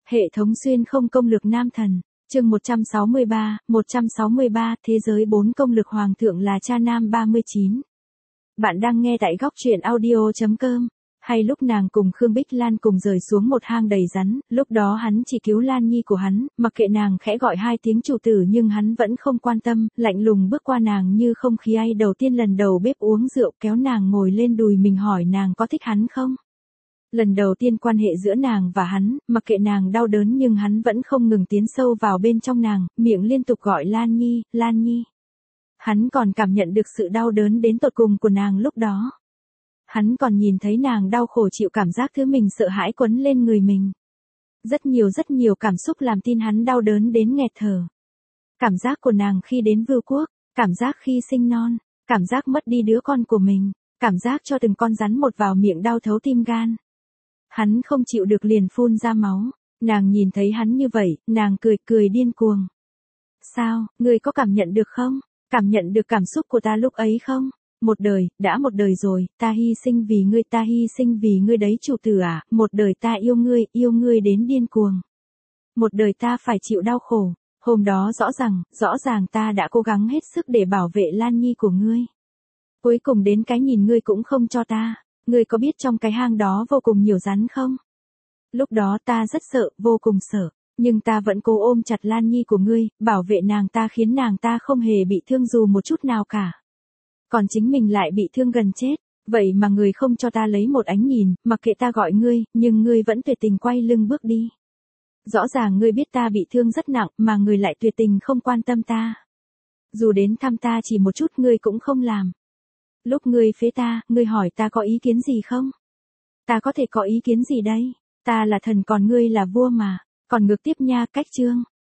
Hệ thống xuyên không công lược nam thần. Chương 163, thế giới 4 công lực hoàng thượng là cha nam 39. Bạn đang nghe tại góc truyện audio.com. Hay lúc nàng cùng Khương Bích Lan cùng rời xuống một hang đầy rắn, lúc đó hắn chỉ cứu Lan Nhi của hắn, mặc kệ nàng khẽ gọi 2 tiếng chủ tử nhưng hắn vẫn không quan tâm, lạnh lùng bước qua nàng như không khí ai đầu tiên lần đầu bếp uống rượu kéo nàng ngồi lên đùi mình hỏi nàng có thích hắn không. Lần đầu tiên quan hệ giữa nàng và hắn, mặc kệ nàng đau đớn nhưng hắn vẫn không ngừng tiến sâu vào bên trong nàng, miệng liên tục gọi Lan Nhi, Lan Nhi. Hắn còn cảm nhận được sự đau đớn đến tột cùng của nàng lúc đó. Hắn còn nhìn thấy nàng đau khổ chịu cảm giác thứ mình sợ hãi quấn lên người mình. Rất nhiều cảm xúc làm tin hắn đau đớn đến nghẹt thở. Cảm giác của nàng khi đến Vưu Quốc, cảm giác khi sinh non, cảm giác mất đi đứa con của mình, cảm giác cho từng con rắn một vào miệng đau thấu tim gan. Hắn không chịu được liền phun ra máu, nàng nhìn thấy hắn như vậy, nàng cười điên cuồng. Sao, ngươi có cảm nhận được không? Cảm nhận được cảm xúc của ta lúc ấy không? Đã một đời rồi, ta hy sinh vì ngươi đấy chủ tử à, một đời ta yêu ngươi đến điên cuồng. Một đời ta phải chịu đau khổ, hôm đó rõ ràng ta đã cố gắng hết sức để bảo vệ Lan Nhi của ngươi. Cuối cùng đến cái nhìn ngươi cũng không cho ta, ngươi có biết trong cái hang đó vô cùng nhiều rắn không? Lúc đó ta rất sợ, vô cùng sợ, nhưng ta vẫn cố ôm chặt Lan Nhi của ngươi, bảo vệ nàng ta khiến nàng ta không hề bị thương dù một chút nào cả. Còn chính mình lại bị thương gần chết, vậy mà người không cho ta lấy một ánh nhìn, mặc kệ ta gọi ngươi, nhưng ngươi vẫn tuyệt tình quay lưng bước đi. Rõ ràng ngươi biết ta bị thương rất nặng mà ngươi lại tuyệt tình không quan tâm ta. Dù đến thăm ta chỉ một chút ngươi cũng không làm. Lúc ngươi phế ta, ngươi hỏi ta có ý kiến gì không? Ta có thể có ý kiến gì đây? Ta là thần còn ngươi là vua mà. Còn ngược tiếp nha, cách chương.